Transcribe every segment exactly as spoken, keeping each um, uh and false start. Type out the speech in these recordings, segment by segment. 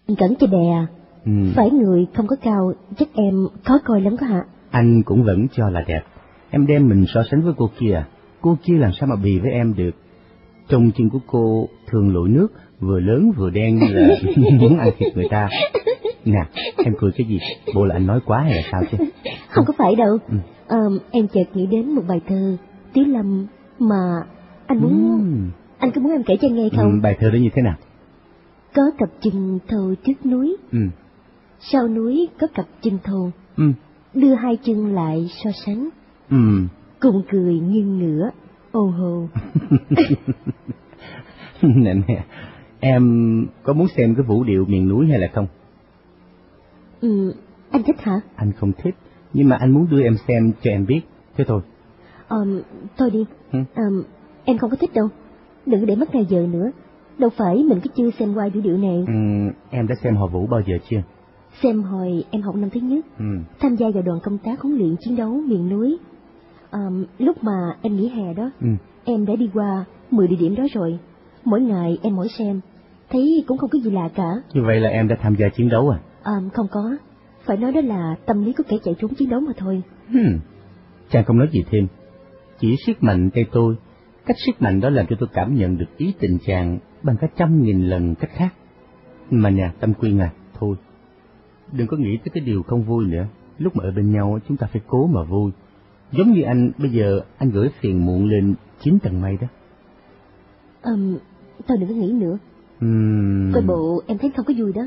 Cẩn cho đè à? Ừ. Phải người không có cao, chắc em khó coi lắm có hả? Anh cũng vẫn cho là đẹp. Em đem mình so sánh với cô kia, cô kia làm sao mà bì với em được. Trong chân của cô thường lội nước, vừa lớn vừa đen như là muốn ăn thịt người ta. Nè, em cười cái gì? Bộ là anh nói quá hay là sao chứ? Không, không có phải đâu. Ừ. À, em chợt nghĩ đến một bài thơ Tiếu Lâm mà anh muốn... Ừ. Anh có muốn em kể cho anh nghe không? Ừ, bài thơ đó như thế nào? Có cặp chân thô trước núi, ừ. Sau núi có cặp chân thô, ừ. Đưa hai chân lại so sánh, ừ. Cùng cười nghiêng ngửa, ô hô. Nè nè, em có muốn xem cái vũ điệu miền núi hay là không? Ừ, anh thích hả? Anh không thích, nhưng mà anh muốn đưa em xem cho em biết, thế thôi. Um, thôi đi, ừ? um, em không có thích đâu, đừng để mất ngày giờ nữa. Đâu phải mình cứ chưa xem qua vũ điệu này. Ừ, em đã xem họ vũ bao giờ chưa? Xem hồi em học năm thứ nhất, ừ. Tham gia vào đoàn công tác huấn luyện chiến đấu miền núi. À, lúc mà em nghỉ hè đó, ừ. Em đã đi qua mười địa điểm đó rồi. Mỗi ngày em mỗi xem, thấy cũng không có gì lạ cả. Như vậy là em đã tham gia chiến đấu à? À, không có, phải nói đó là tâm lý của kẻ chạy trốn chiến đấu mà thôi. Hmm. Chàng không nói gì thêm, chỉ siết mạnh tay tôi. Cách siết mạnh đó làm cho tôi cảm nhận được ý tình chàng bằng cả trăm nghìn lần cách khác. Mà nè, Tâm Quyên à, thôi, đừng có nghĩ tới cái điều không vui nữa. Lúc mà ở bên nhau chúng ta phải cố mà vui. Giống như anh, bây giờ anh gửi phiền muộn lên chín tầng mây đó. Ừm, tao đừng có nghĩ nữa. Uhm... Coi bộ em thấy không có vui đó.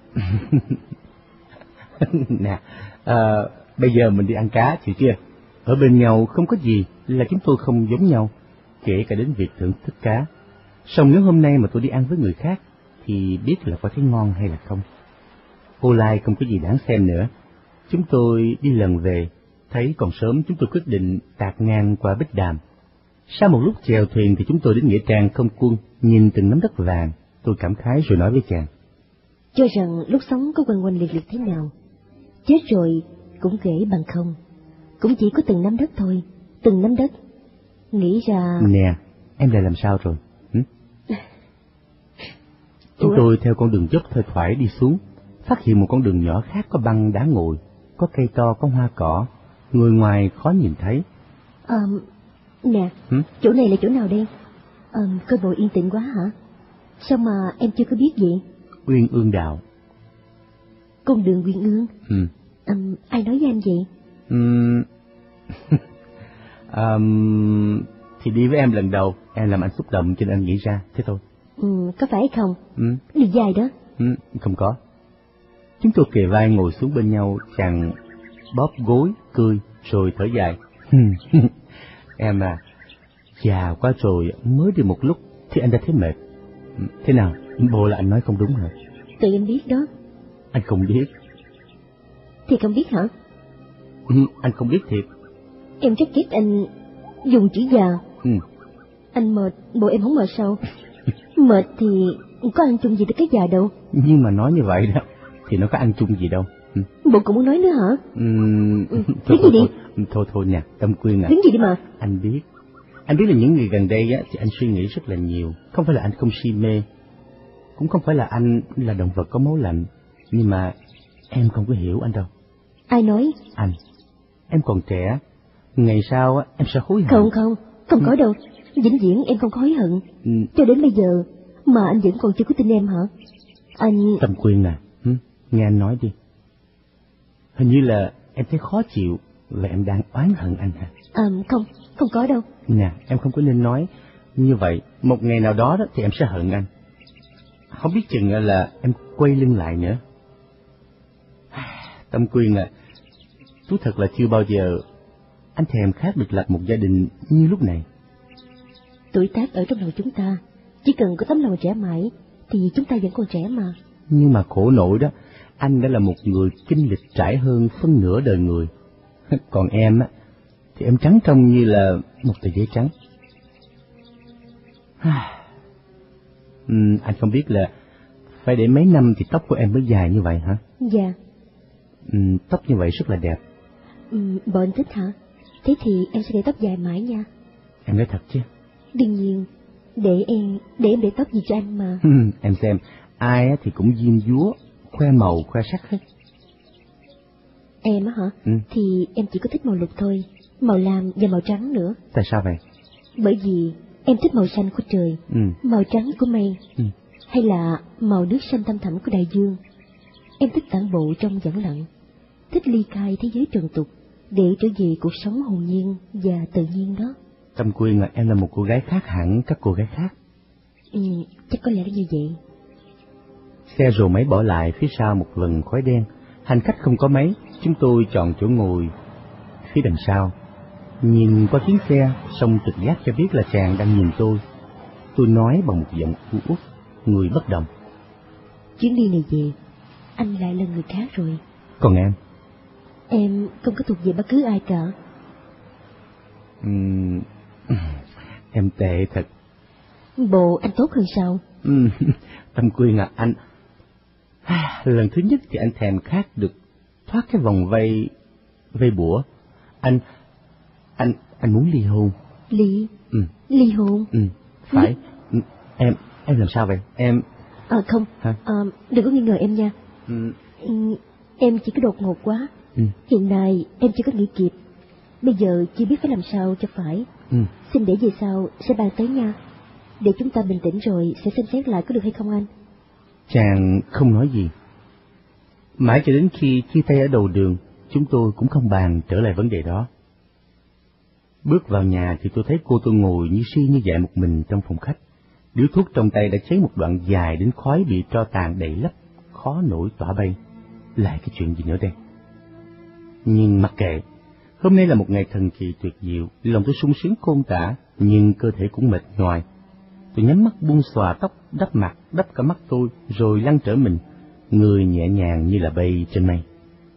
Nè, à, bây giờ mình đi ăn cá, chịu chưa? Ở bên nhau không có gì là chúng tôi không giống nhau, kể cả đến việc thưởng thức cá. Song nếu hôm nay mà tôi đi ăn với người khác, thì biết là có thấy ngon hay là không. Ô Lai không có gì đáng xem nữa. Chúng tôi đi lần về, thấy còn sớm, chúng tôi quyết định tạt ngang qua Bích Đàm. Sau một lúc chèo thuyền thì chúng tôi đến nghĩa trang không quân, nhìn từng nắm đất vàng. Tôi cảm khái rồi nói với chàng: cho rằng lúc sống có quanh quanh liệt liệt thế nào, chết rồi cũng kể bằng không, cũng chỉ có từng nắm đất thôi, từng nắm đất. Nghĩ ra... Nè, em lại làm sao rồi? Hử? Chúng Ủa? tôi theo con đường dốc thoải thoải đi xuống, phát hiện một con đường nhỏ khác có băng đá ngồi, có cây to, có hoa cỏ, người ngoài khó nhìn thấy. À, nè, Hử? chỗ này là chỗ nào đây? À, coi bộ yên tĩnh quá hả? Sao mà em chưa có biết gì? Uyên Ương Đạo. Con đường Uyên Ương? Ừ. À, ai nói với em vậy? Ừ. um, thì đi với em lần đầu, em làm anh xúc động cho nên anh nghĩ ra, thế thôi. Ừ, có phải không? Ừ. Đi dài đó. Ừ, không có. Chúng tôi kề vai ngồi xuống bên nhau, chàng bóp gối, cười, rồi thở dài. Em à, già quá rồi, mới đi một lúc thì anh đã thấy mệt. Thế nào, bộ là anh nói không đúng hả? Tự em biết đó. Anh không biết. Thì không biết hả? Ừ, anh không biết thiệt. Em chắc kết anh dùng chữ già. Ừ. Anh mệt, bộ em không mệt sao? Mệt thì có ăn chung gì tới cái già đâu. Nhưng mà nói như vậy đó, thì nó có ăn chung gì đâu. Ừ. Bộ cũng muốn nói nữa hả? Ừ. Ừ. Thôi, Đứng thôi, gì thôi, đi? thôi thôi nè, Tâm Quyên à. Đứng gì đi mà. Anh biết. Anh biết là những người gần đây á, thì anh suy nghĩ rất là nhiều. Không phải là anh không si mê, cũng không phải là anh là động vật có máu lạnh, nhưng mà em không có hiểu anh đâu. Ai nói? Anh. Em còn trẻ, ngày sau á em sẽ hối hận. Không không, không có đâu. Vĩnh viễn em không có hối hận. Ừ. Cho đến bây giờ mà anh vẫn còn chưa có tin em hả? Anh... Tâm Quyên nè, hử? Nghe anh nói đi. Hình như là em thấy khó chịu và em đang oán hận anh hả? À, không, không có đâu. Nè, em không có nên nói như vậy. Một ngày nào đó, đó thì em sẽ hận anh. Không biết chừng là em quay lưng lại nữa. Tâm Quyên à, thú thật là chưa bao giờ anh thèm khát được lập một gia đình như lúc này. Tuổi tác ở trong lòng chúng ta, chỉ cần có tấm lòng trẻ mãi thì chúng ta vẫn còn trẻ mà. Nhưng mà khổ nổi đó, anh đã là một người kinh lịch trải hơn phân nửa đời người. Còn em á, thì em trắng trông như là một tờ giấy trắng. uhm, anh không biết là phải để mấy năm thì tóc của em mới dài như vậy hả? Dạ. uhm, Tóc như vậy rất là đẹp. uhm, Bọn anh thích hả? Thế thì em sẽ để tóc dài mãi nha. Em nói thật chứ? Đương nhiên, để em để em để tóc gì cho anh mà. Em xem, ai thì cũng diêm dúa, khoe màu, khoe sắc hết. Em á hả? Ừ. Thì em chỉ có thích màu lục thôi, màu lam và màu trắng nữa. Tại sao vậy? Bởi vì em thích màu xanh của trời, ừ. màu trắng của mây, ừ. hay là màu nước xanh thăm thẳm của đại dương. Em thích tản bộ trong vắng lặng, thích ly khai thế giới trần tục để trở về cuộc sống hồn nhiên và tự nhiên đó. Tâm Quyên là em là một cô gái khác hẳn các cô gái khác. Ừ, chắc có lẽ là như vậy. Xe rồ máy bỏ lại phía sau một vầng khói đen. Hành khách không có mấy, chúng tôi chọn chỗ ngồi phía đằng sau. Nhìn qua tiếng xe, song trực giác cho biết là chàng đang nhìn tôi. Tôi nói bằng một giọng u uất, người bất động. Chuyến đi này về, anh lại là người khác rồi. Còn em? Em không có thuộc về bất cứ ai cả. Uhm, em tệ thật. Bộ anh tốt hơn sao? Uhm, Tâm Quyên à, anh... Lần thứ nhất thì anh thèm khát được thoát cái vòng vây, vây bủa. Anh, anh, anh muốn ly hôn. Ly? Ừ. Ly hôn? Ừ, phải. Ừ. Em, em làm sao vậy? Em... À không, Hả? À, đừng có nghi ngờ em nha. Ừ. Ừ, em chỉ có đột ngột quá. Ừ. Hiện nay em chưa có nghĩ kịp. Bây giờ chưa biết phải làm sao cho phải. Ừ. Xin để về sau sẽ bàn tới nha. Để chúng ta bình tĩnh rồi sẽ xem xét lại có được hay không anh? Chàng không nói gì. Mãi cho đến khi chia tay ở đầu đường, chúng tôi cũng không bàn trở lại vấn đề đó. Bước vào nhà thì tôi thấy cô tôi ngồi như si như dại một mình trong phòng khách. Điếu thuốc trong tay đã cháy một đoạn dài đến khói bị tro tàn đầy lấp, khó nổi tỏa bay. Lại cái chuyện gì nữa đây? Nhưng mặc kệ, hôm nay là một ngày thần kỳ tuyệt diệu, lòng tôi sung sướng khôn tả, nhưng cơ thể cũng mệt nhoài. Tôi nhắm mắt buông xòa tóc, đắp mặt, đắp cả mắt tôi, rồi lăn trở mình, người nhẹ nhàng như là bay trên mây.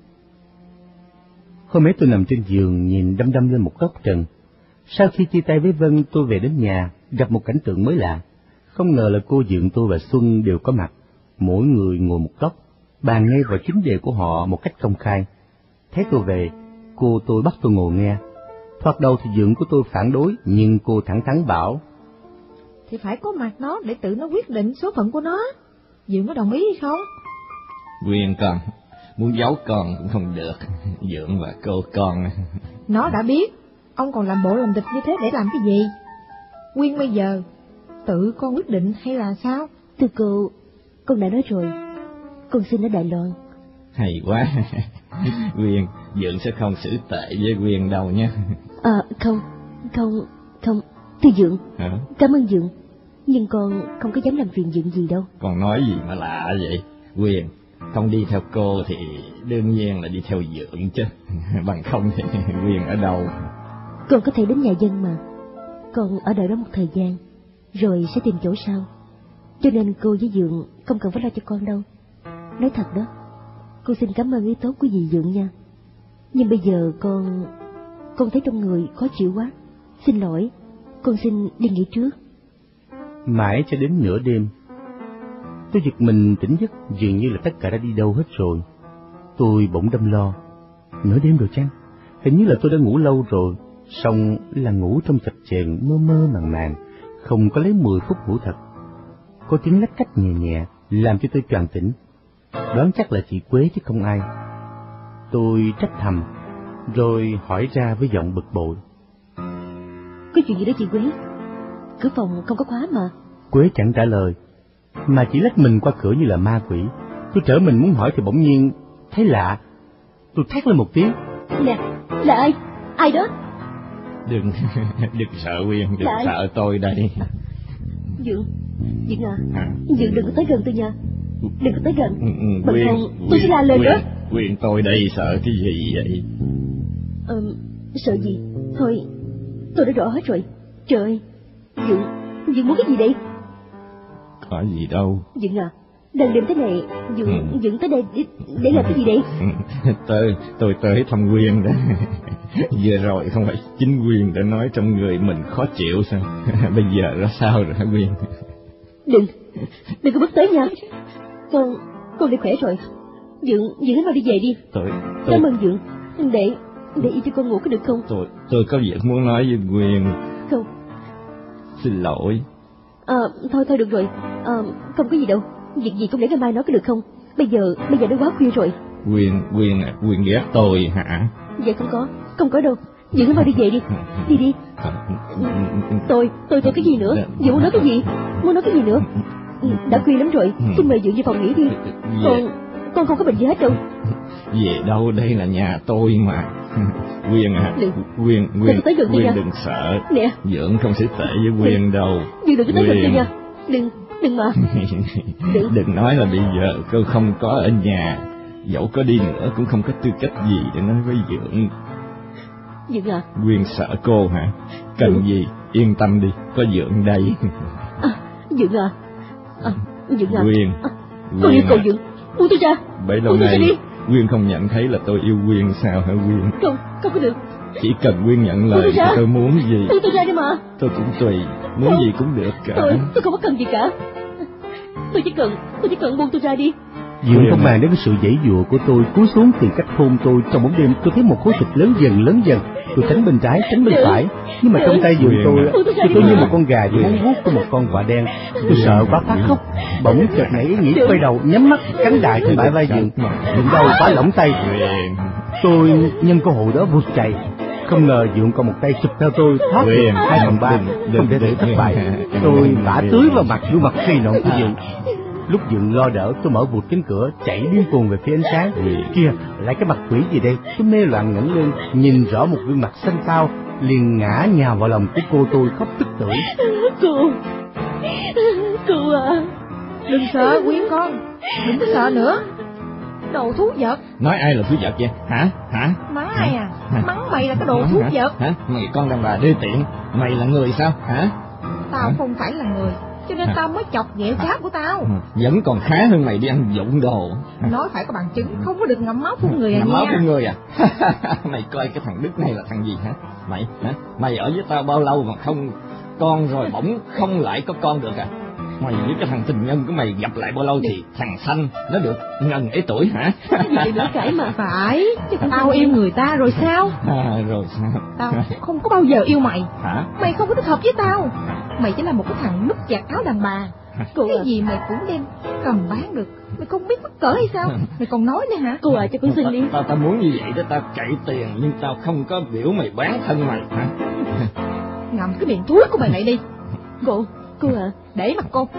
Hôm ấy tôi nằm trên giường nhìn đăm đăm lên một góc trần. Sau khi chia tay với Vân, tôi về đến nhà, gặp một cảnh tượng mới lạ. Không ngờ là cô Dượng tôi và Xuân đều có mặt, mỗi người ngồi một góc, bàn ngay vào chính đề của họ một cách công khai. Thấy tôi về, cô tôi bắt tôi ngồi nghe. Thoạt đầu thì Dượng của tôi phản đối, nhưng cô thẳng thắn bảo: thì phải có mặt nó để tự nó quyết định số phận của nó. Dượng có đồng ý hay không? Quyên con, muốn giấu con cũng không được. Dượng và cô con. Nó đã biết, ông còn làm bộ làm tịch như thế để làm cái gì? Quyên bây giờ, tự con quyết định hay là sao? Thưa cô, con đã nói rồi, con xin ở Đài Loan. Hay quá. Quyên, Dượng sẽ không xử tệ với Quyên đâu nha. À, không, không, không, thưa Dượng. Hả? Cảm ơn Dượng, nhưng con không có dám làm phiền Dượng gì đâu. Con nói gì mà lạ vậy? Quyên, không đi theo cô thì đương nhiên là đi theo Dượng chứ. Bằng không thì Quyên ở đâu? Con có thể đến nhà dân mà. Con ở đợi đó một thời gian, rồi sẽ tìm chỗ sau. Cho nên cô với Dượng không cần phải lo cho con đâu. Nói thật đó, con xin cảm ơn ý tốt của dì Dượng nha. Nhưng bây giờ con... con thấy trong người khó chịu quá. Xin lỗi, con xin đi nghỉ trước. Mãi cho đến nửa đêm, tôi giật mình tỉnh giấc, dường như là tất cả đã đi đâu hết rồi. Tôi bỗng đâm lo. Nửa đêm rồi chăng? Hình như là tôi đã ngủ lâu rồi, song là ngủ trong chập chờn mơ mơ màng màng, không có lấy mười phút ngủ thật. Có tiếng lách cách nhẹ nhẹ làm cho tôi choàng tỉnh. Đoán chắc là chị Quế chứ không ai. Tôi trách thầm, rồi hỏi ra với giọng bực bội: Có chuyện gì đó chị Quế? Cửa phòng không có khóa mà. Quế chẳng trả lời, mà chỉ lách mình qua cửa như là ma quỷ. Tôi trở mình muốn hỏi thì bỗng nhiên thấy lạ. Tôi thét lên một tiếng: Nè, là ai? Ai đó? Đừng, đừng sợ Quyên, đừng Lại. sợ tôi đây. Dượng, Dượng à, à. Dượng đừng có tới gần tôi nha. Đừng có tới gần. Ừ, ừ, Bằng Quyên, không tôi sẽ la lên đó. Quyên, tôi đây sợ cái gì vậy? Ờ, sợ gì? Thôi, tôi đã rõ hết rồi. Trời ơi, Dượng, Dượng muốn cái gì đây? Có gì đâu. Dượng à, lần đêm thế này, Dượng, ừ. Dượng tới đây để, để làm cái gì đây? tôi, tôi tới thăm Quyên đó. Vừa rồi không phải chính Quyên đã nói trong người mình khó chịu sao? Bây giờ ra sao rồi hả Quyên? Đừng, đừng có bước tới nha. Con, con đã khỏe rồi. Dượng, Dượng hãy mau đi về đi. Tôi, tôi... Cảm ơn Dượng. Để, để y cho con ngủ có được không? Tôi, tôi có việc muốn nói với Quyên. Không. Xin lỗi. À, thôi thôi được rồi. À, không có gì đâu. Việc gì cũng để ngày mai nói có được không? bây giờ, bây giờ đã quá khuya rồi. Quyên, Quyên à, Quyên ghét tôi hả? Dạ không có, không có đâu. Dượng mau đi về đi, đi đi. Tôi, tôi, tôi cái gì nữa? Dượng muốn nói cái gì? Muốn nói cái gì nữa? Đã khuya lắm rồi, xin mời Dượng về phòng nghỉ đi. Con, con không có bệnh gì hết đâu. Về đâu, đây là nhà tôi mà. Quyên à, đừng. Quyên, Quyên, Quyên Quyên đừng sợ. Nè, Dượng không sẽ tệ với Quyên đâu. Dượng đừng có tới gần tôi nha. Đừng, đừng mà. Đừng. Đừng nói là bây giờ cô không có ở nhà. Dẫu có đi nữa cũng không có tư cách gì để nói với Dượng. Dượng à? Quyên sợ cô hả? Cần Dượng. Gì yên tâm đi, có Dượng đây. À, Dượng à, à Dượng à. Quyên, à, tôi yêu cầu Dượng, buông tôi ra. Bấy lâu nay Quyên không nhận thấy là tôi yêu Quyên sao hả Quyên? Không, không có được. Chỉ cần Quyên nhận lời thì tôi muốn gì. Buông tôi ra đi mà. Tôi cũng tùy, muốn không. Gì cũng được cả. Tôi, tôi không có cần gì cả. Tôi chỉ cần, tôi chỉ cần buông tôi ra đi. Dượng không màng đến cái sự giãy giụa của tôi, cúi xuống tìm cách hôn tôi. Trong bóng đêm tôi thấy một khối thịt lớn dần lớn dần. Tôi tránh bên trái, tránh bên phải, nhưng mà trong tay Dượng tôi, tôi tôi như một con gà vừa muốn vuốt của một con quạ đen. Tôi sợ quá phát khóc, bỗng chợt nảy ý nghĩ quay đầu nhắm mắt cắn đại trên bãi vai Dượng. Dượng đau quá lỏng tay. Tôi nhân cơ hội đó vụt chạy. Không ngờ Dượng còn một tay chụp theo tôi thoát được hai phần ba, không để để thất bại. Tôi vả tưới vào mặt gương mặt khi nọn của Dượng. Lúc Dượng lo đỡ, tôi mở vụt cánh cửa, chạy điên cuồng về phía ánh sáng. Kia, lại cái mặt quỷ gì đây? Tôi mê loạn ngẩng lên, nhìn rõ một gương mặt xanh xao, liền ngã nhào vào lòng của cô tôi khóc tức tưởi. Cô, cô à, đừng sợ Quyên con, đừng có sợ nữa. Đồ thú vật. Nói ai là thú vật vậy? Hả? Hả? Má ai à? Mắng mày là cái đồ thú vật. Hả? Mày con đàn bà đê tiện, mày là người sao? Hả? Tao hả? Không phải là người, cho nên hả? Tao mới chọc ghẹo cháp của tao. Vẫn còn khá hơn mày đi ăn vụng đồ. Nói phải có bằng chứng, không có được ngậm máu phun người à. Ngậm nha. máu phun người à? Mày coi cái thằng Đức này là thằng gì hả? Mày hả? Mày ở với tao bao lâu mà không con rồi bỗng không lại có con được à? Mày với cái thằng tình nhân của mày gặp lại bao lâu thì thằng Xanh nó được ngần ấy tuổi hả? Vậy nữa cãi mà. Phải, chứ tao yêu người ta rồi sao? À, rồi sao? Tao không có bao giờ yêu mày. Hả? Mày không có thích hợp với tao. Mày chỉ là một cái thằng núp giặt áo đàn bà. Cô cái à? Gì mày cũng đem cầm bán được. Mày không biết mắc cỡ hay sao? Mày còn nói nữa hả? Cô à, cho con xin đi. Tao tao muốn như vậy đó, tao cậy tiền nhưng tao không có biểu mày bán thân mày hả? Ngậm cái miệng thúi của mày lại đi. Cô, cô à, để mặt cô.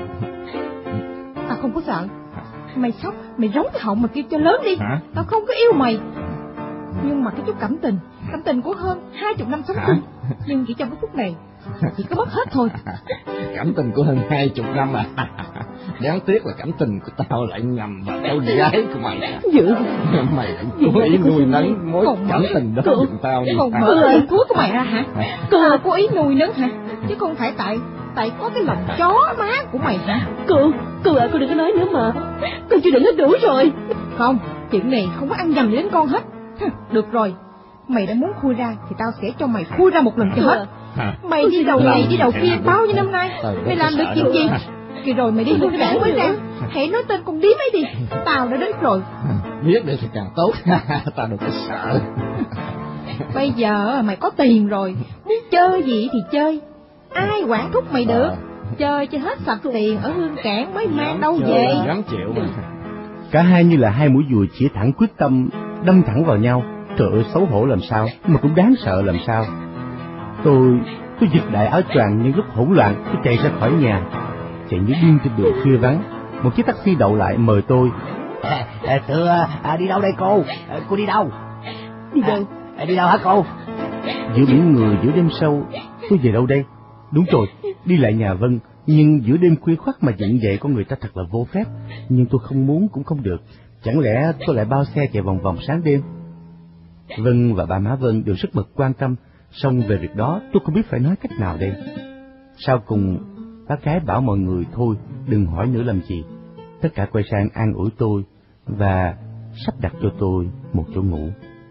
Tao không có sợ. Mày sốc, mày rống cái họng mà kêu cho lớn đi. Hả? Tao không có yêu mày. Nhưng mà cái chút cảm tình, cảm tình của hơn hai chục năm sống chung, nhưng chỉ trong cái phút này chỉ có mất hết thôi. Cảm tình của hơn hai chục năm à? Đáng tiếc là cảm tình của tao lại nhầm vào cháu gái của mày. Dự mày cố ý nuôi nấng mối cảm tình đó giùm tao đi. Còn mở lời thuốc của mày ra hả? Cô cố ý nuôi nấng hả? Chứ không phải tại tại có cái lòng chó má của mày hả? Cô, cô à, cô đừng có nói nữa mà. Cô chưa đừng hết đủ rồi. Không, chuyện này không có ăn nhầm gì đến con hết. Được rồi, mày đã muốn khui ra thì tao sẽ cho mày khui ra một lần cho hết. Hả? Mày đi đầu này đi đầu kia bao nhiêu năm nay, mày làm được chuyện gì? Kỳ rồi mày đi hôn đảng mới ra, hãy nói tên con điếm ấy đi. Tao đã đến rồi. Biết được thì càng tốt. Tao đừng có sợ. Bây giờ mày có tiền rồi, muốn chơi gì thì chơi, ai quản thúc mày được. Chơi cho hết sạch tiền ở Hương Cảng mới mang đâu về. Dám chịu mà. Cả hai như là hai mũi dùi chĩa thẳng quyết tâm đâm thẳng vào nhau. Trời ơi, xấu hổ làm sao mà cũng đáng sợ làm sao. Tôi tôi giật đại áo choàng, nhưng lúc hỗn loạn tôi chạy ra khỏi nhà, chạy như điên trên đường khuya vắng. Một chiếc taxi đậu lại mời tôi. À, à, thưa, à, đi đâu đây cô? À, cô đi đâu? Đi đâu? À, đi đâu hả cô? Giữa biển người giữa đêm sâu, tôi về đâu đây? Đúng rồi, đi lại nhà Vân. Nhưng giữa đêm khuya khoắt mà dựng dậy con người ta thật là vô phép. Nhưng tôi không muốn cũng không được. Chẳng lẽ tôi lại bao xe chạy vòng vòng sáng đêm? Vân và ba má Vân đều rất mực quan tâm. Xong về việc đó tôi không biết phải nói cách nào đây. Sau cùng bác gái bảo mọi người thôi, đừng hỏi nữa làm gì. Tất cả quay sang an ủi tôi và sắp đặt cho tôi một chỗ ngủ.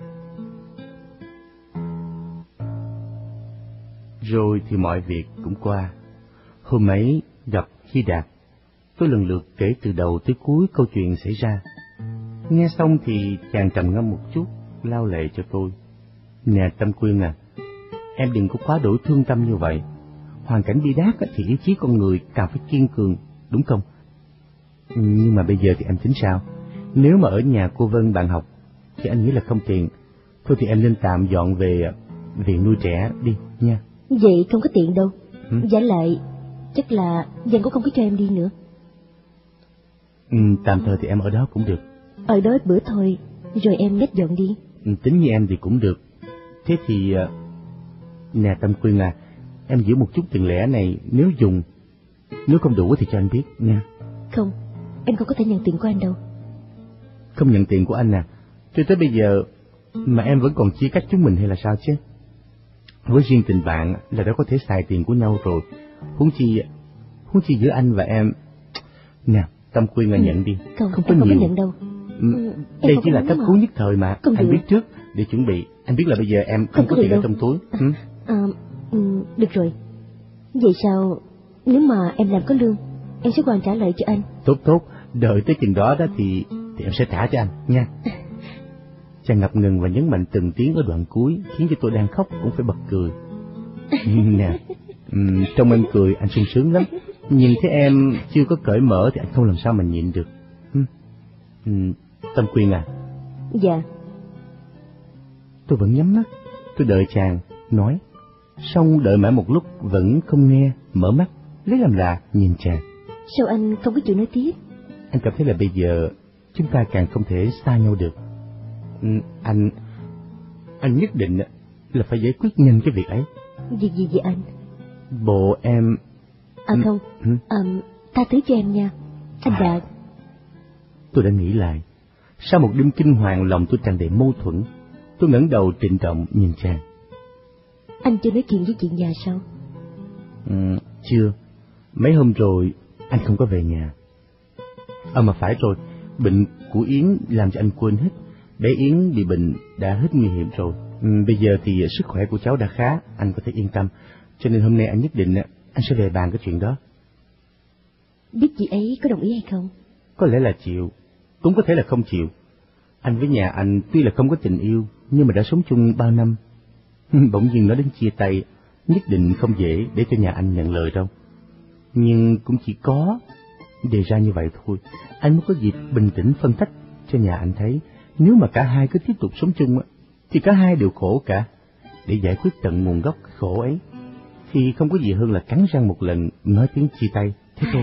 Rồi thì mọi việc cũng qua. Hôm ấy gặp Chi Đạt, tôi lần lượt kể từ đầu tới cuối câu chuyện xảy ra. Nghe xong thì chàng trầm ngâm một chút, lau lệ cho tôi. Nè Tâm Quyên à, em đừng có quá đổi thương tâm như vậy. Hoàn cảnh bi đát thì ý chí con người càng phải kiên cường, đúng không? Nhưng mà bây giờ thì em tính sao? Nếu mà ở nhà cô Vân bạn học thì anh nghĩ là không tiện. Thôi thì em nên tạm dọn về viện nuôi trẻ đi nha. Vậy không có tiện đâu. Ừ? Giả lại chắc là Giang cũng không có cho em đi nữa. Ừ, tạm thời thì em ở đó cũng được. Ở đó bữa thôi, rồi em nhét dọn đi. Ừ, tính như em thì cũng được. Thế thì nè Tâm Quyên à, em giữ một chút tiền lẻ này nếu dùng, nếu không đủ thì cho anh biết nha. Không, em không có thể nhận tiền của anh đâu. Không nhận tiền của anh à? Cho tới bây giờ mà em vẫn còn chia cách chúng mình hay là sao chứ? Với riêng tình bạn là đã có thể xài tiền của nhau rồi, huống chi huống chi giữa anh và em. Nè Tâm Quyên là ừ. nhận đi. Không, không có em nhiều. không có nhận đâu. Ừ, đây chỉ là cấp cứu nhất thời mà. Không anh được. biết trước để chuẩn bị. Anh biết là bây giờ em không, không có, có tiền đâu. ở trong túi. À, ừ? à, ừ, được rồi. Vậy sao nếu mà em làm có lương, em sẽ hoàn trả lại cho anh. Tốt tốt, đợi tới chừng đó đó thì thì em sẽ trả cho anh nha. Chàng ngập ngừng và nhấn mạnh từng tiếng ở đoạn cuối, khiến cho tôi đang khóc cũng phải bật cười. Nè, um, trong em cười anh sung sướng lắm. Nhìn thấy em chưa có cởi mở thì anh không làm sao mà nhịn được. um, um, Tâm Quyên à. Dạ. Tôi vẫn nhắm mắt, tôi đợi chàng nói. Xong đợi mãi một lúc vẫn không nghe, mở mắt lấy làm lạ nhìn chàng. Sao anh không có chịu nói tiếp? Anh cảm thấy là bây giờ chúng ta càng không thể xa nhau được. ừ, Anh Anh nhất định là phải giải quyết nhanh cái việc ấy. Việc gì vậy anh? Bộ em... À không, ừ? à, tha thứ cho em nha anh à, Đạt. Tôi đã nghĩ lại. Sau một đêm kinh hoàng, lòng tôi tràn đầy mâu thuẫn. Tôi ngẩng đầu trịnh trọng nhìn chàng. Anh chưa nói chuyện với chị nhà sao? Ừ, chưa. Mấy hôm rồi anh không có về nhà. À mà phải rồi, bệnh của Yến làm cho anh quên hết. Bé Yến bị bệnh đã hết nguy hiểm rồi. Ừ, bây giờ thì sức khỏe của cháu đã khá, anh có thể yên tâm. Cho nên hôm nay anh nhất định anh sẽ về bàn cái chuyện đó. Biết chị ấy có đồng ý hay không? Có lẽ là chịu, cũng có thể là không chịu. Anh với nhà anh tuy là không có tình yêu, nhưng mà đã sống chung bao năm. Bỗng nhiên nói đến chia tay, nhất định không dễ để cho nhà anh nhận lời đâu. Nhưng cũng chỉ có đề ra như vậy thôi, anh mới có dịp bình tĩnh phân tích cho nhà anh thấy. Nếu mà cả hai cứ tiếp tục sống chung thì cả hai đều khổ cả. Để giải quyết tận nguồn gốc cái khổ ấy thì không có gì hơn là cắn răng một lần nói tiếng chia tay, thế thôi.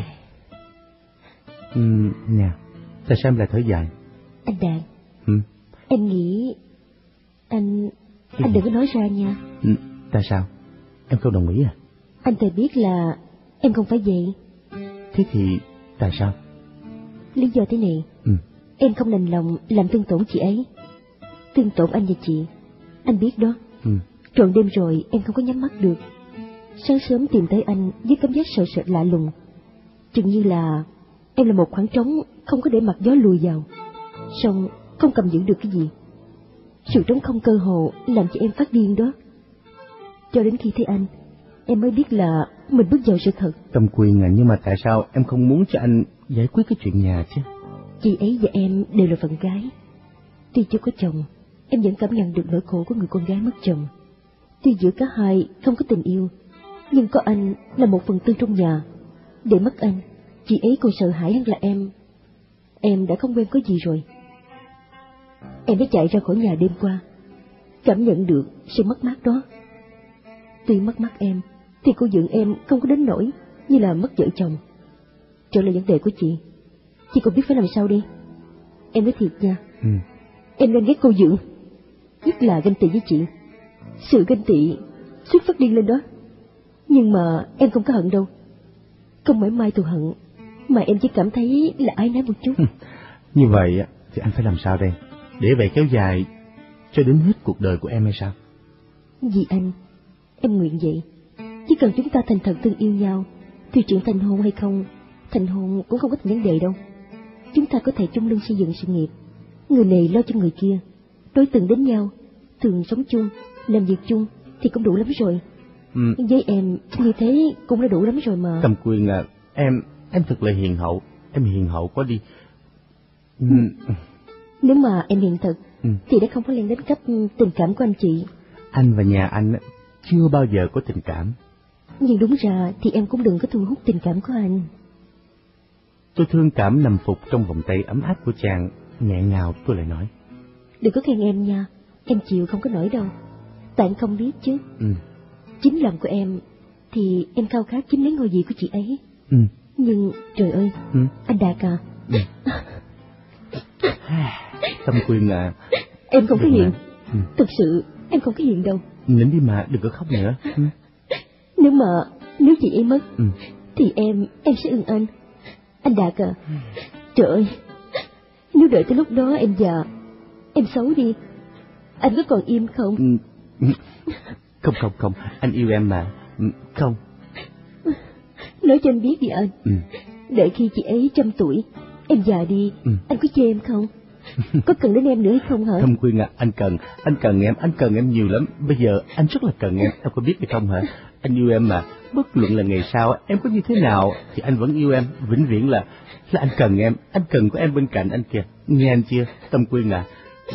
Uhm, nè, tại sao em lại thở dài? Anh Đạt, ừ? Em nghĩ anh cái anh gì? đừng có nói ra nha. Ừ, tại sao? Em không đồng ý à? Anh phải biết là em không phải vậy. Thế thì tại sao? Lý do thế này. ừ. Em không đành lòng làm thương tổn chị ấy, thương tổn anh và chị. Anh biết đó. ừ. Trọn đêm rồi em không có nhắm mắt được. Sáng sớm tìm tới anh với cảm giác sợ sợ lạ lùng, chừng như là em là một khoảng trống không có để mặt gió lùi vào, song không cầm giữ được cái gì. Sự trống không cơ hồ làm cho em phát điên đó. Cho đến khi thấy anh, em mới biết là mình bước vào sự thật. Tâm Quyên à, nhưng mà tại sao em không muốn cho anh giải quyết cái chuyện nhà chứ? Chị ấy và em đều là phận gái. Tuy chưa có chồng, em vẫn cảm nhận được nỗi khổ của người con gái mất chồng. Tuy giữa cả hai không có tình yêu, nhưng có anh là một phần tư trong nhà. Để mất anh, chị ấy còn sợ hãi hơn là em. Em đã không quen có gì rồi. Em đã chạy ra khỏi nhà đêm qua, cảm nhận được sự mất mát đó. Tuy mất mát em, thì cô dưỡng em không có đến nỗi như là mất vợ chồng. Trở lại vấn đề của chị, chị còn biết phải làm sao đi. Em nói thiệt nha, ừ. em đang ghét cô dưỡng, nhất là ganh tị với chị. Sự ganh tị suýt phát điên lên đó. Nhưng mà em không có hận đâu, không mãi mai thù hận, mà em chỉ cảm thấy là ái náy một chút. Như vậy thì anh phải làm sao đây? Để vậy kéo dài cho đến hết cuộc đời của em hay sao? Vì anh, em nguyện vậy. Chỉ cần chúng ta thành thật thương yêu nhau, thì chuyện thành hôn hay không thành hôn cũng không có thành vấn đề đâu. Chúng ta có thể chung lưng xây dựng sự nghiệp, người này lo cho người kia, đối tượng đến nhau, thường sống chung, làm việc chung thì cũng đủ lắm rồi. ừ. Với em như thế cũng đã đủ lắm rồi mà. Tâm Quyên à, em em thật là hiền hậu, em hiền hậu quá đi. ừ. Nếu mà em hiền thật ừ. thì đã không có lên đến cấp tình cảm của anh chị. Anh và nhà anh chưa bao giờ có tình cảm. Nhưng đúng ra thì em cũng đừng có thu hút tình cảm của anh. Tôi thương cảm nằm phục trong vòng tay ấm áp của chàng, nghẹn ngào tôi lại nói. Đừng có khen em nha, em chịu không có nổi đâu. Tại anh không biết chứ. Ừ. Chính lòng của em thì em khao khát chiếm lấy ngôi vị của chị ấy. Ừ. Nhưng trời ơi, ừ. anh Đạt à. Ừ. Tâm Quyên à. Em không có hiền. Ừ. Thực sự em không có hiền đâu. Nín đi mà, đừng có khóc nữa. Ừ. Nếu mà nếu chị ấy mất, ừ. thì em em sẽ ưng anh. Anh Đạt à. Trời ơi, nếu đợi tới lúc đó em già, em xấu đi, anh có còn im không? Ừ. Không không không, anh yêu em mà. Không. Nói cho anh biết đi anh. Ừ. Đợi khi chị ấy trăm tuổi, em già đi, ừ. anh có chê em không? Có cần đến em nữa hay không hả? Thâm Quyên à, anh cần, anh cần em, anh cần em nhiều lắm. Bây giờ anh rất là cần em, em có biết hay không hả? Anh yêu em mà, bất luận là ngày sau em có như thế nào thì anh vẫn yêu em, vĩnh viễn là là anh cần em, anh cần có em bên cạnh anh kìa. Nghe anh chưa, Tâm Quyên à?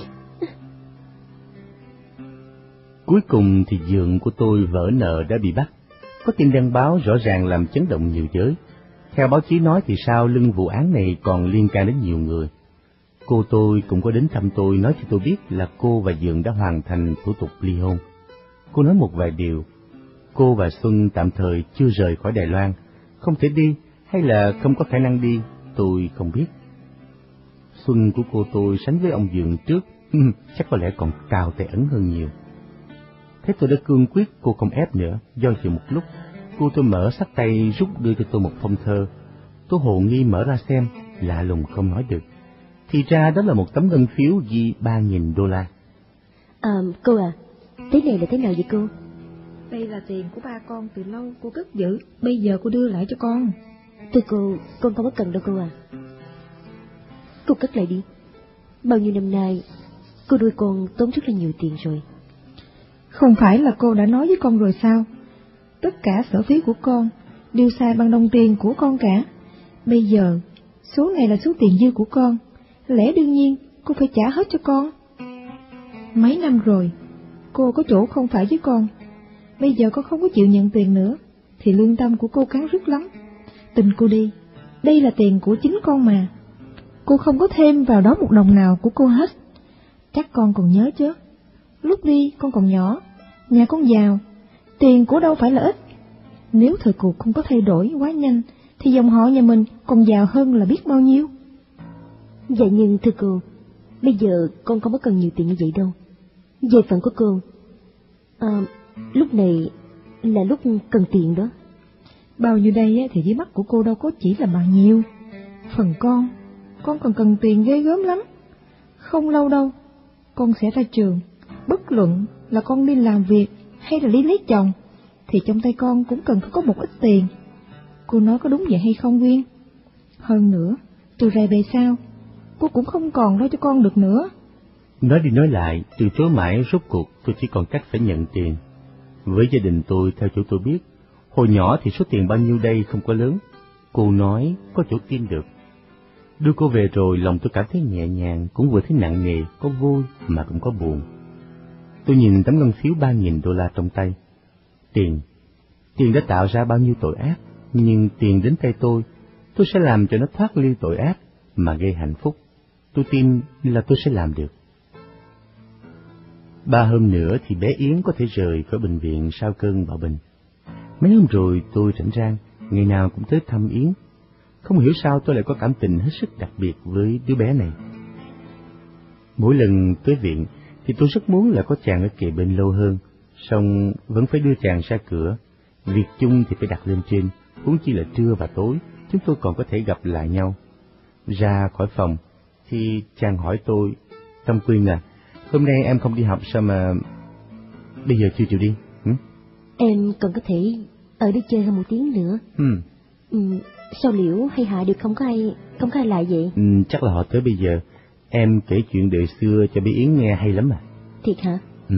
Cuối cùng thì giường của tôi vỡ nợ đã bị bắt. Có tin đăng báo rõ ràng làm chấn động nhiều giới. Theo báo chí nói thì sau lưng vụ án này còn liên can đến nhiều người. Cô tôi cũng có đến thăm tôi, nói cho tôi biết là cô và Dượng đã hoàn thành thủ tục ly hôn. Cô nói một vài điều. Cô và Xuân tạm thời chưa rời khỏi Đài Loan, không thể đi hay là không có khả năng đi, tôi không biết. Xuân của cô tôi sánh với ông Dượng trước, chắc có lẽ còn cao tay ấn hơn nhiều. Thế tôi đã cương quyết, cô không ép nữa, do dự một lúc, cô tôi mở sắt tay rút đưa cho tôi một phong thơ. Tôi hồ nghi mở ra xem, lạ lùng không nói được. Thì ra đó là một tấm ngân phiếu ghi ba nghìn đô la. À, cô à, thế này là thế nào vậy cô? Đây là tiền của ba con từ lâu cô cất giữ, bây giờ cô đưa lại cho con. Thưa cô, con không có cần đâu cô à. Cô cất lại đi. Bao nhiêu năm nay, cô nuôi con tốn rất là nhiều tiền rồi. Không phải là cô đã nói với con rồi sao? Tất cả sở phí của con đều xài bằng đồng tiền của con cả. Bây giờ, số này là số tiền dư của con, lẽ đương nhiên cô phải trả hết cho con. Mấy năm rồi, cô có chỗ không phải với con. Bây giờ con không có chịu nhận tiền nữa, thì lương tâm của cô cắn rứt lắm. Tin cô đi, đây là tiền của chính con mà. Cô không có thêm vào đó một đồng nào của cô hết. Chắc con còn nhớ chứ, lúc đi con còn nhỏ, nhà con giàu, tiền của đâu phải là ít. Nếu thời cuộc không có thay đổi quá nhanh, thì dòng họ nhà mình còn giàu hơn là biết bao nhiêu. Dạ nhưng thưa cô, bây giờ con không có cần nhiều tiền như vậy đâu. Về phần của cô, à, lúc này là lúc cần tiền đó. Bao nhiêu đây thì dưới mắt của cô đâu có chỉ là bao nhiêu. Phần con, con còn cần tiền ghê gớm lắm. Không lâu đâu, con sẽ ra trường. Bất luận là con đi làm việc hay là đi lấy chồng, thì trong tay con cũng cần phải có một ít tiền. Cô nói có đúng vậy hay không Quyên? Hơn nữa, từ rày về sau, cô cũng không còn lo cho con được nữa. Nói đi nói lại, từ chối mãi, rốt cuộc tôi chỉ còn cách phải nhận tiền. Với gia đình tôi, theo chỗ tôi biết, hồi nhỏ thì số tiền bao nhiêu đây không có lớn. Cô nói có chỗ tin được. Đưa cô về rồi, lòng tôi cảm thấy nhẹ nhàng, cũng vừa thấy nặng nề, có vui mà cũng có buồn. Tôi nhìn tấm ngân phiếu ba nghìn đô la trong tay. Tiền, tiền đã tạo ra bao nhiêu tội ác, nhưng tiền đến tay tôi, tôi sẽ làm cho nó thoát ly tội ác mà gây hạnh phúc. Tôi tin là tôi sẽ làm được. Ba hôm nữa thì bé Yến có thể rời khỏi bệnh viện sau cơn bạo bệnh. Mấy hôm rồi tôi rảnh rang, ngày nào cũng tới thăm Yến. Không hiểu sao tôi lại có cảm tình hết sức đặc biệt với đứa bé này. Mỗi lần tới viện thì tôi rất muốn là có chàng ở kề bên lâu hơn, song vẫn phải đưa chàng ra cửa. Việc chung thì phải đặt lên trên, huống chi là trưa và tối, chúng tôi còn có thể gặp lại nhau. Ra khỏi phòng thì chàng hỏi tôi, Tâm Quyên à, hôm nay em không đi học sao mà bây giờ chưa chịu đi? Hử? Em còn có thể ở đây chơi hơn một tiếng nữa. Ừ. Ừ, sao Liễu hay Hạ đều không có ai không có ai lại vậy? Ừ, chắc là họ tới bây giờ. Em kể chuyện đời xưa cho bé Yến nghe hay lắm à. Thiệt hả? Ừ.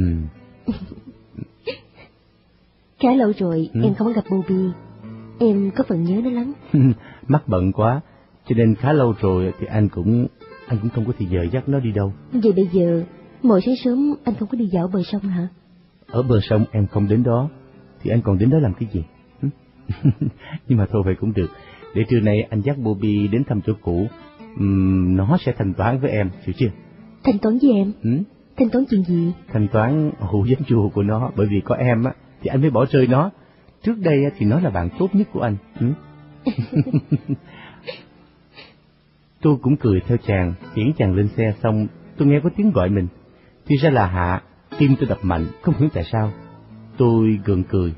Khá lâu rồi ừ. em không có gặp Bobby. Em có phần nhớ nó lắm. Mắc bận quá, cho nên khá lâu rồi thì anh cũng anh cũng không có thì giờ dắt nó đi đâu. Vậy bây giờ mỗi sáng sớm anh không có đi dạo bờ sông hả? Ở bờ sông em không đến đó, thì anh còn đến đó làm cái gì? Nhưng mà thôi vậy cũng được. Để trưa nay anh dắt Bobby đến thăm chỗ cũ. um, nó sẽ thanh toán với em, hiểu chưa? Thanh toán với em? Ừ? Thanh toán chuyện gì? Thanh toán hũ giấm chua của nó, bởi vì có em á thì anh mới bỏ rơi nó. Trước đây thì nó là bạn tốt nhất của anh. Ừ? Tôi cũng cười theo chàng, tiễn chàng lên xe xong, tôi nghe có tiếng gọi mình. Thì ra là Hạ, tim tôi đập mạnh, không hiểu tại sao. Tôi gượng cười.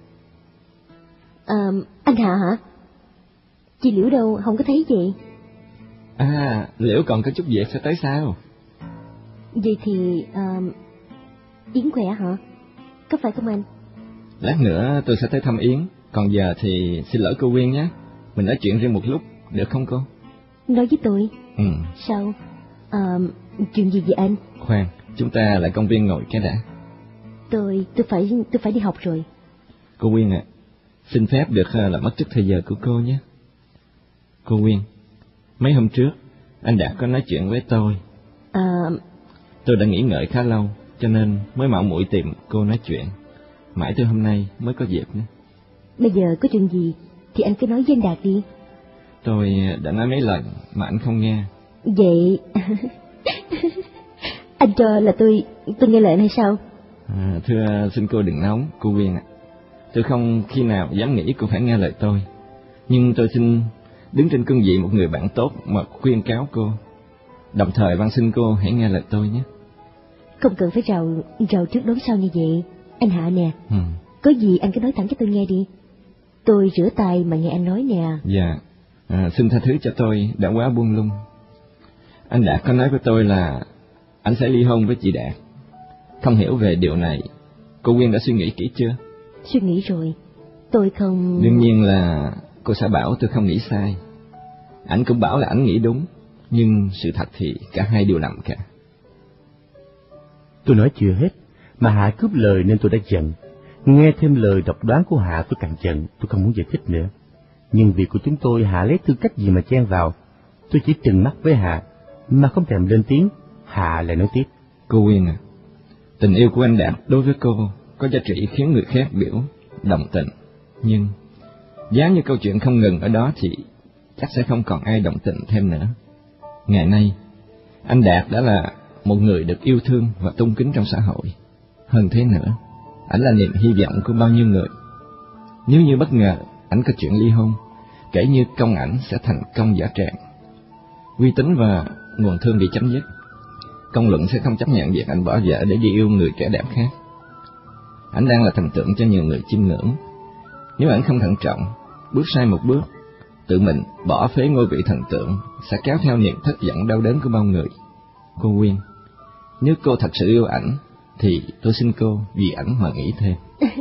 À, anh Hạ hả? Chị Liễu đâu, không có thấy gì. À, Liễu còn có chút việc sẽ tới sao? Vậy thì, à, Yến khỏe hả? Có phải không anh? Lát nữa tôi sẽ tới thăm Yến, còn giờ thì xin lỗi cô Quyên nhé. Mình nói chuyện riêng một lúc, được không cô? Nói với tôi? Ừ. Sao? À, chuyện gì vậy anh? Khoan, chúng ta lại công viên ngồi cái đã. Tôi, tôi phải, tôi phải đi học rồi. Cô Quyên ạ, à, xin phép được là mất chút thời giờ của cô nhé. Cô Quyên, mấy hôm trước, anh Đạt có nói chuyện với tôi. À... Tôi đã nghĩ ngợi khá lâu, cho nên mới mạo muội tìm cô nói chuyện. Mãi tới hôm nay mới có dịp nữa. Bây giờ có chuyện gì thì anh cứ nói với anh Đạt đi. Tôi đã nói mấy lần mà anh không nghe. Vậy anh cho là tôi tôi nghe lời hay sao? À, thưa xin cô đừng nóng, cô Quyên ạ. À. Tôi không khi nào dám nghĩ cô phải nghe lời tôi. Nhưng tôi xin đứng trên cương vị một người bạn tốt mà khuyên cáo cô. Đồng thời van xin cô hãy nghe lời tôi nhé. Không cần phải rào rào trước đón sau như vậy. Anh Hạ nè, ừ. Có gì anh cứ nói thẳng cho tôi nghe đi. Tôi rửa tay mà nghe anh nói nè. Dạ, à, xin tha thứ cho tôi đã quá buông lung. Anh Đạt có nói với tôi là anh sẽ ly hôn với chị Đạt. Không hiểu về điều này, cô Quyên đã suy nghĩ kỹ chưa? Suy nghĩ rồi, tôi không... Đương nhiên là cô sẽ bảo tôi không nghĩ sai. Anh cũng bảo là anh nghĩ đúng, nhưng sự thật thì cả hai đều lầm cả. Tôi nói chưa hết, mà Hạ cướp lời nên tôi đã giận. Nghe thêm lời độc đoán của Hạ tôi càng giận, tôi không muốn giải thích nữa. Nhưng việc của chúng tôi, Hạ lấy tư cách gì mà chen vào? Tôi chỉ trừng mắt với Hạ, mà không thèm lên tiếng. Hạ lại nói tiếp. Cô Quyên à, tình yêu của anh Đạt đối với cô có giá trị khiến người khác biểu đồng tình. Nhưng giá như câu chuyện không ngừng ở đó thì chắc sẽ không còn ai đồng tình thêm nữa. Ngày nay, anh Đạt đã là một người được yêu thương và tôn kính trong xã hội. Hơn thế nữa, ảnh là niềm hy vọng của bao nhiêu người. Nếu như bất ngờ ảnh có chuyện ly hôn, kể như công ảnh sẽ thành công giả trạng. Uy tín và nguồn thương bị chấm dứt. Công luận sẽ không chấp nhận việc ảnh bỏ vợ để đi yêu người trẻ đẹp khác. Ảnh đang là thần tượng cho nhiều người chiêm ngưỡng. Nếu ảnh không thận trọng, bước sai một bước, tự mình bỏ phế ngôi vị thần tượng, sẽ kéo theo niềm thất vọng đau đớn của bao người. Cô Quyên, nếu cô thật sự yêu ảnh, thì tôi xin cô vì ảnh mà nghĩ thêm.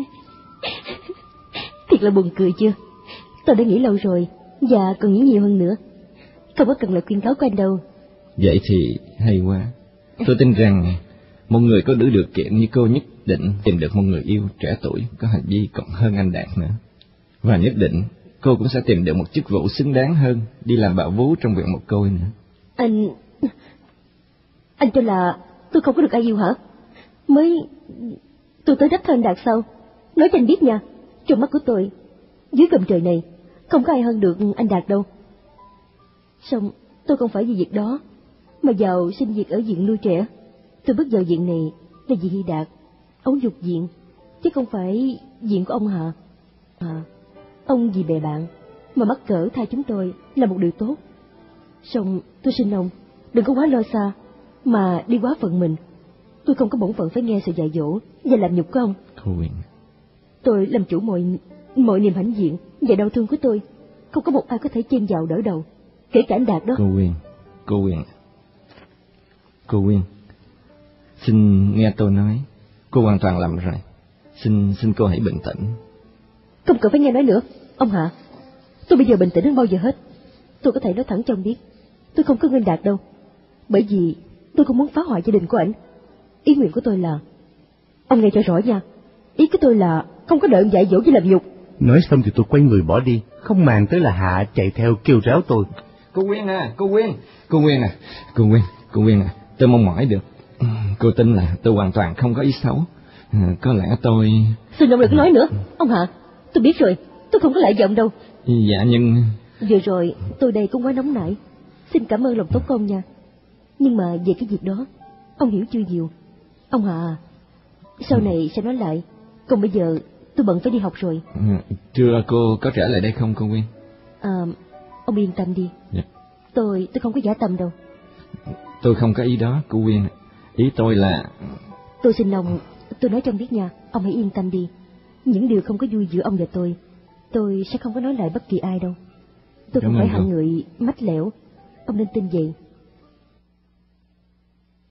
Thiệt là buồn cười chưa? Tôi đã nghĩ lâu rồi, và còn nghĩ nhiều hơn nữa. Không có cần lời khuyên cáo của anh đâu. Vậy thì hay quá. Tôi tin rằng một người có đủ điều kiện như cô nhất định tìm được một người yêu trẻ tuổi có hành vi còn hơn anh Đạt nữa. Và nhất định cô cũng sẽ tìm được một chức vụ xứng đáng hơn đi làm bảo vú trong viện mồ côi nữa. Anh... Anh cho là tôi không có được ai yêu hả? Mới... Tôi tới đắc hơn Đạt sao? Nói cho anh biết nha, trong mắt của tôi, dưới gầm trời này, không có ai hơn được anh Đạt đâu. Xong, tôi không phải vì việc đó mà vào xin việc ở viện nuôi trẻ. Tôi bước vào viện này là vì Hy Đạt, ông dục viện, chứ không phải viện của ông Hạ. À, ông vì bè bạn mà mắc cỡ tha chúng tôi là một điều tốt. Xong, tôi xin ông đừng có quá lo xa mà đi quá phận mình. Tôi không có bổn phận phải nghe sự dạy dỗ và làm nhục của ông. Thôi. Tôi làm chủ mọi mọi niềm hãnh diện và đau thương của tôi. Không có một ai có thể chen vào đỡ đầu, kể cả anh Đạt đó. Cô Quyên, cô Quyên, cô Quyên, xin nghe tôi nói, cô hoàn toàn lầm rồi. Xin xin cô hãy bình tĩnh. Không cần phải nghe nói nữa, ông Hạ. Tôi bây giờ bình tĩnh hơn bao giờ hết. Tôi có thể nói thẳng cho ông biết, tôi không có ngân Đạt đâu, bởi vì tôi không muốn phá hoại gia đình của ảnh. Ý nguyện của tôi là, ông nghe cho rõ nha, ý của tôi là không có đợi ông dạy dỗ với làm nhục. Nói xong thì tôi quay người bỏ đi, không màng tới là Hạ chạy theo kêu ráo tôi. Cô Quyên à, cô Quyên, cô Quyên à, cô Quyên, cô Quyên à, tôi mong mỏi được. Cô tin là tôi hoàn toàn không có ý xấu. À, có lẽ tôi... Xin ông đừng có nói nữa, ông Hạ. Tôi biết rồi, tôi không có lại giọng đâu. Dạ nhưng... Vừa rồi tôi đây cũng quá nóng nảy, Xin cảm ơn lòng tốt con nha. Nhưng mà về cái việc đó, ông hiểu chưa Diệu? Ông Hà, sau này sẽ nói lại. Còn bây giờ tôi bận phải đi học rồi. Ừ, trưa cô có trở lại đây không cô Nguyên? À, ông yên tâm đi. Dạ. Tôi tôi không có giả tâm đâu. Tôi không có ý đó cô Nguyên. Ý tôi là... Tôi xin ông, tôi nói cho ông biết nha. Ông hãy yên tâm đi. Những điều không có vui giữa ông và tôi, tôi sẽ không có nói lại bất kỳ ai đâu. Tôi Cảm không phải ơn hạng cô. người mách lẻo. Ông nên tin vậy.